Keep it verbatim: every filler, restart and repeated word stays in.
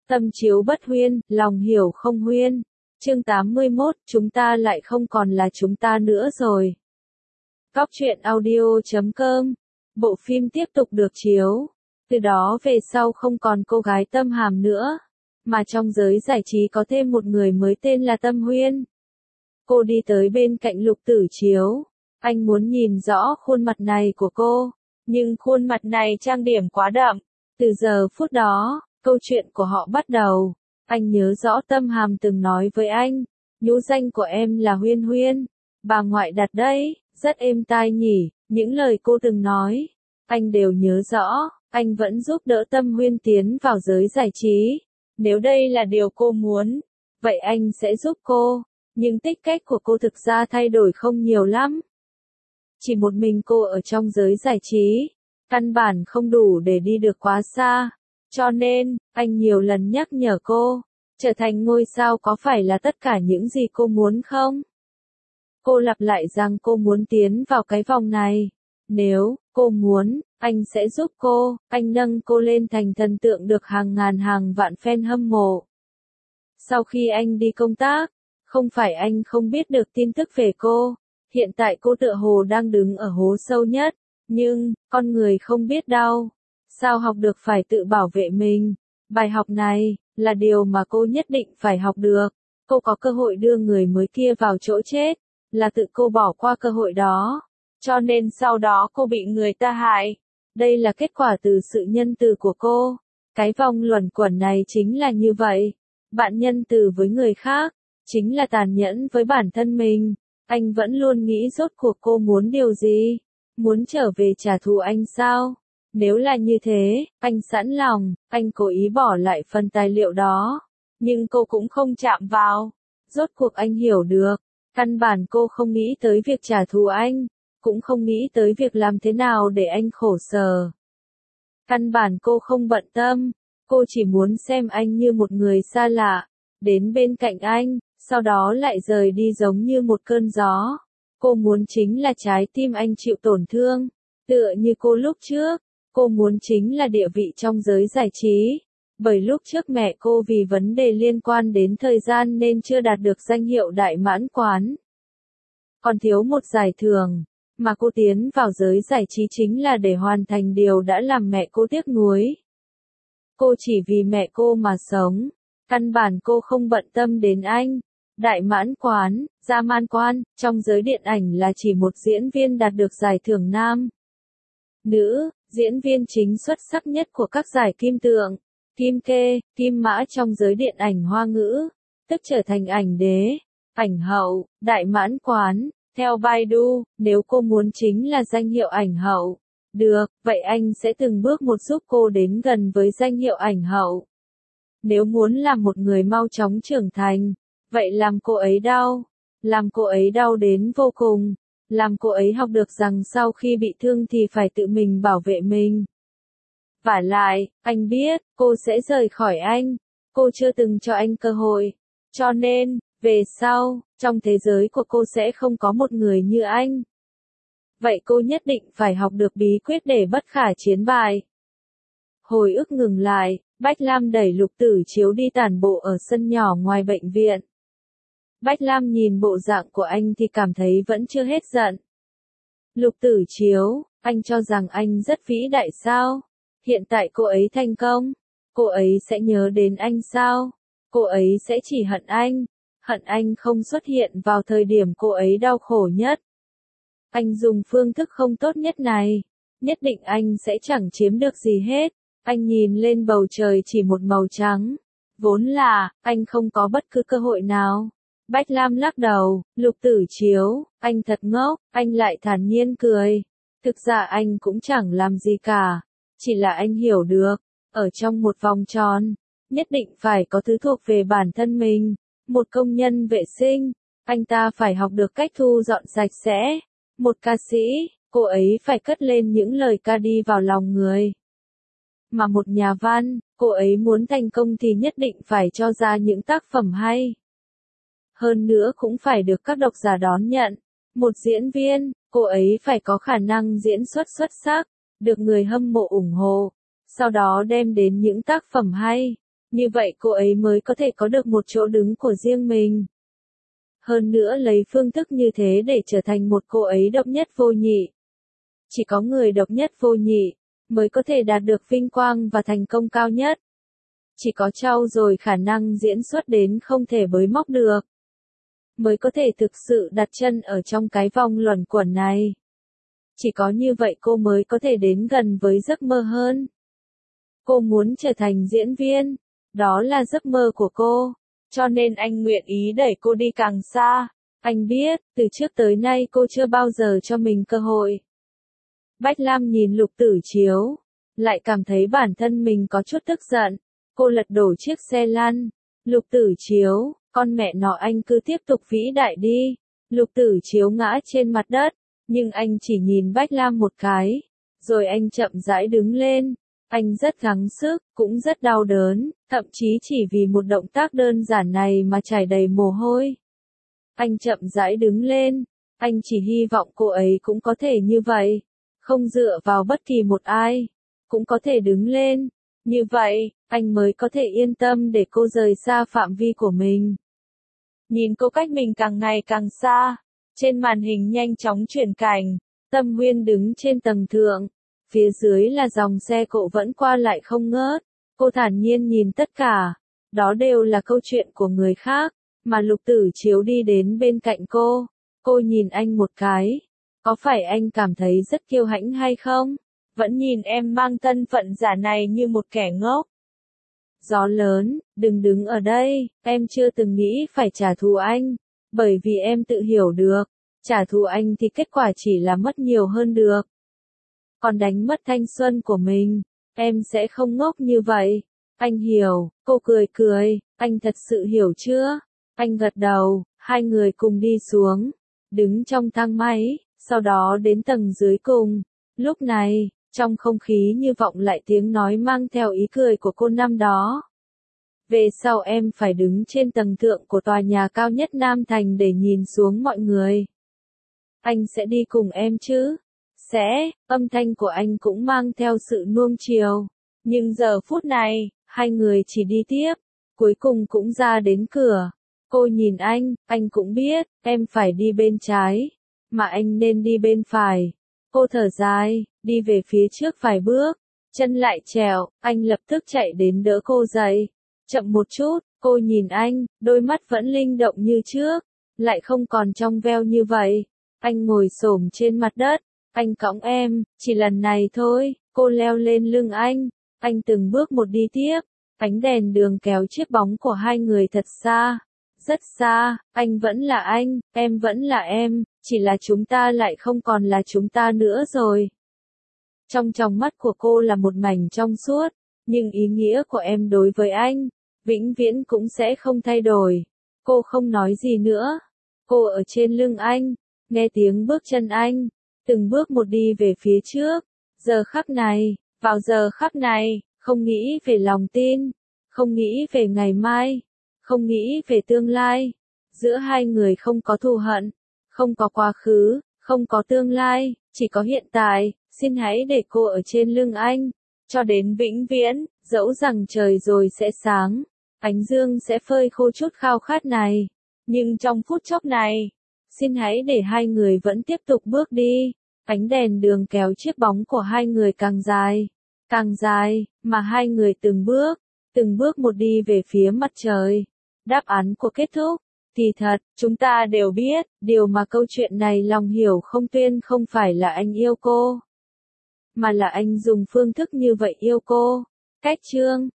Tâm chiếu bất huyên, lòng hiểu không huyên. Chương tám mươi mốt, chúng ta lại không còn là chúng ta nữa rồi. Cóc truyện audio chấm com. Bộ phim tiếp tục được chiếu. Từ đó về sau không còn cô gái Tâm Hàm nữa, mà trong giới giải trí có thêm một người mới tên là Tâm Huyên. Cô đi tới bên cạnh Lục Tử Chiếu. Anh muốn nhìn rõ khuôn mặt này của cô, nhưng khuôn mặt này trang điểm quá đậm. Từ giờ phút đó, câu chuyện của họ bắt đầu. Anh nhớ rõ Tâm Hàm từng nói với anh, nhũ danh của em là Huyên Huyên, bà ngoại đặt đấy, rất êm tai nhỉ. Những lời cô từng nói, anh đều nhớ rõ. Anh vẫn giúp đỡ Tâm Huyên tiến vào giới giải trí. Nếu đây là điều cô muốn, vậy anh sẽ giúp cô. Nhưng tích cách của cô thực ra thay đổi không nhiều lắm. Chỉ một mình cô ở trong giới giải trí, căn bản không đủ để đi được quá xa. Cho nên, anh nhiều lần nhắc nhở cô, trở thành ngôi sao có phải là tất cả những gì cô muốn không? Cô lặp lại rằng cô muốn tiến vào cái vòng này. Nếu cô muốn, anh sẽ giúp cô. Anh nâng cô lên thành thần tượng được hàng ngàn hàng vạn fan hâm mộ. Sau khi anh đi công tác, không phải anh không biết được tin tức về cô. Hiện tại cô tựa hồ đang đứng ở hố sâu nhất. Nhưng, con người không biết đâu. Sao học được phải tự bảo vệ mình. Bài học này, là điều mà cô nhất định phải học được. Cô có cơ hội đưa người mới kia vào chỗ chết, là tự cô bỏ qua cơ hội đó. Cho nên sau đó cô bị người ta hại. Đây là kết quả từ sự nhân từ của cô. Cái vòng luẩn quẩn này chính là như vậy. Bạn nhân từ với người khác, chính là tàn nhẫn với bản thân mình. Anh vẫn luôn nghĩ rốt cuộc cô muốn điều gì? Muốn trở về trả thù anh sao? Nếu là như thế, anh sẵn lòng. Anh cố ý bỏ lại phần tài liệu đó. Nhưng cô cũng không chạm vào. Rốt cuộc anh hiểu được. Căn bản cô không nghĩ tới việc trả thù anh. Cũng không nghĩ tới việc làm thế nào để anh khổ sở. Căn bản cô không bận tâm. Cô chỉ muốn xem anh như một người xa lạ. Đến bên cạnh anh, sau đó lại rời đi giống như một cơn gió. Cô muốn chính là trái tim anh chịu tổn thương. Tựa như cô lúc trước, cô muốn chính là địa vị trong giới giải trí. Bởi lúc trước mẹ cô vì vấn đề liên quan đến thời gian nên chưa đạt được danh hiệu đại mãn quán. Còn thiếu một giải thưởng, mà cô tiến vào giới giải trí chính là để hoàn thành điều đã làm mẹ cô tiếc nuối. Cô chỉ vì mẹ cô mà sống. Căn bản cô không bận tâm đến anh. Đại mãn quán, gia man quan, trong giới điện ảnh là chỉ một diễn viên đạt được giải thưởng nam. Nữ, diễn viên chính xuất sắc nhất của các giải kim tượng, kim kê, kim mã trong giới điện ảnh Hoa ngữ, tức trở thành ảnh đế, ảnh hậu, đại mãn quán. Theo Baidu, nếu cô muốn chính là danh hiệu ảnh hậu, được, vậy anh sẽ từng bước một giúp cô đến gần với danh hiệu ảnh hậu. Nếu muốn làm một người mau chóng trưởng thành, vậy làm cô ấy đau, làm cô ấy đau đến vô cùng, làm cô ấy học được rằng sau khi bị thương thì phải tự mình bảo vệ mình. Vả lại, anh biết, cô sẽ rời khỏi anh, cô chưa từng cho anh cơ hội, cho nên, về sau, trong thế giới của cô sẽ không có một người như anh. Vậy cô nhất định phải học được bí quyết để bất khả chiến bại. Hồi ức ngừng lại, Bách Lam đẩy Lục Tử Chiếu đi tản bộ ở sân nhỏ ngoài bệnh viện. Bách Lam nhìn bộ dạng của anh thì cảm thấy vẫn chưa hết giận. Lục Tử Chiếu, anh cho rằng anh rất vĩ đại sao? Hiện tại cô ấy thành công, cô ấy sẽ nhớ đến anh sao? Cô ấy sẽ chỉ hận anh, hận anh không xuất hiện vào thời điểm cô ấy đau khổ nhất. Anh dùng phương thức không tốt nhất này, nhất định anh sẽ chẳng chiếm được gì hết. Anh nhìn lên bầu trời chỉ một màu trắng. Vốn là, anh không có bất cứ cơ hội nào. Bách Lam lắc đầu, Lục Tử Chiếu, anh thật ngốc, anh lại thản nhiên cười. Thực ra anh cũng chẳng làm gì cả. Chỉ là anh hiểu được, ở trong một vòng tròn, nhất định phải có thứ thuộc về bản thân mình. Một công nhân vệ sinh, anh ta phải học được cách thu dọn sạch sẽ. Một ca sĩ, cô ấy phải cất lên những lời ca đi vào lòng người. Mà một nhà văn, cô ấy muốn thành công thì nhất định phải cho ra những tác phẩm hay. Hơn nữa cũng phải được các độc giả đón nhận. Một diễn viên, cô ấy phải có khả năng diễn xuất xuất sắc, được người hâm mộ ủng hộ, sau đó đem đến những tác phẩm hay. Như vậy cô ấy mới có thể có được một chỗ đứng của riêng mình. Hơn nữa lấy phương thức như thế để trở thành một cô ấy độc nhất vô nhị. Chỉ có người độc nhất vô nhị mới có thể đạt được vinh quang và thành công cao nhất. Chỉ có trau dồi khả năng diễn xuất đến không thể bới móc được, mới có thể thực sự đặt chân ở trong cái vòng luẩn quẩn này. Chỉ có như vậy cô mới có thể đến gần với giấc mơ hơn. Cô muốn trở thành diễn viên, đó là giấc mơ của cô, cho nên anh nguyện ý đẩy cô đi càng xa. Anh biết, từ trước tới nay cô chưa bao giờ cho mình cơ hội. Bách Lam nhìn Lục Tử Chiếu, lại cảm thấy bản thân mình có chút tức giận. Cô lật đổ chiếc xe lăn. Lục Tử Chiếu, con mẹ nó anh cứ tiếp tục vĩ đại đi. Lục Tử Chiếu ngã trên mặt đất, nhưng anh chỉ nhìn Bách Lam một cái, rồi anh chậm rãi đứng lên. Anh rất gắng sức, cũng rất đau đớn, thậm chí chỉ vì một động tác đơn giản này mà chảy đầy mồ hôi. Anh chậm rãi đứng lên, anh chỉ hy vọng cô ấy cũng có thể như vậy, không dựa vào bất kỳ một ai, cũng có thể đứng lên. Như vậy, anh mới có thể yên tâm để cô rời xa phạm vi của mình. Nhìn cô cách mình càng ngày càng xa, trên màn hình nhanh chóng chuyển cảnh, Tâm Nguyên đứng trên tầng thượng, phía dưới là dòng xe cộ vẫn qua lại không ngớt. Cô thản nhiên nhìn tất cả, đó đều là câu chuyện của người khác, mà Lục Tử Chiếu đi đến bên cạnh cô. Cô nhìn anh một cái, có phải anh cảm thấy rất kiêu hãnh hay không? Vẫn nhìn em mang thân phận giả này như một kẻ ngốc. Gió lớn, đừng đứng ở đây, em chưa từng nghĩ phải trả thù anh, bởi vì em tự hiểu được, trả thù anh thì kết quả chỉ là mất nhiều hơn được. Còn đánh mất thanh xuân của mình, em sẽ không ngốc như vậy. Anh hiểu, cô cười cười, anh thật sự hiểu chưa? Anh gật đầu, hai người cùng đi xuống, đứng trong thang máy, sau đó đến tầng dưới cùng. Lúc này, trong không khí như vọng lại tiếng nói mang theo ý cười của cô năm đó. Về sau em phải đứng trên tầng thượng của tòa nhà cao nhất Nam Thành để nhìn xuống mọi người. Anh sẽ đi cùng em chứ? Sẽ, âm thanh của anh cũng mang theo sự nuông chiều. Nhưng giờ phút này, hai người chỉ đi tiếp, cuối cùng cũng ra đến cửa. Cô nhìn anh, anh cũng biết, em phải đi bên trái, mà anh nên đi bên phải. Cô thở dài, đi về phía trước vài bước, chân lại trèo, anh lập tức chạy đến đỡ cô dậy. Chậm một chút, cô nhìn anh, đôi mắt vẫn linh động như trước, lại không còn trong veo như vậy. Anh ngồi xổm trên mặt đất, anh cõng em, chỉ lần này thôi. Cô leo lên lưng anh, anh từng bước một đi tiếp, ánh đèn đường kéo chiếc bóng của hai người thật xa, rất xa. Anh vẫn là anh, em vẫn là em, chỉ là chúng ta lại không còn là chúng ta nữa rồi. Trong tròng mắt của cô là một mảnh trong suốt, nhưng ý nghĩa của em đối với anh, vĩnh viễn cũng sẽ không thay đổi. Cô không nói gì nữa, cô ở trên lưng anh, nghe tiếng bước chân anh, từng bước một đi về phía trước. Giờ khắc này, vào giờ khắc này, không nghĩ về lòng tin, không nghĩ về ngày mai, không nghĩ về tương lai. Giữa hai người không có thù hận, không có quá khứ, không có tương lai, chỉ có hiện tại. Xin hãy để cô ở trên lưng anh, cho đến vĩnh viễn, dẫu rằng trời rồi sẽ sáng, ánh dương sẽ phơi khô chút khao khát này. Nhưng trong phút chốc này, xin hãy để hai người vẫn tiếp tục bước đi. Ánh đèn đường kéo chiếc bóng của hai người càng dài, càng dài, mà hai người từng bước, từng bước một đi về phía mặt trời. Đáp án của kết thúc, thì thật, chúng ta đều biết, điều mà câu chuyện này lòng hiểu không tuyên không phải là anh yêu cô, mà là anh dùng phương thức như vậy yêu cô. Cách chương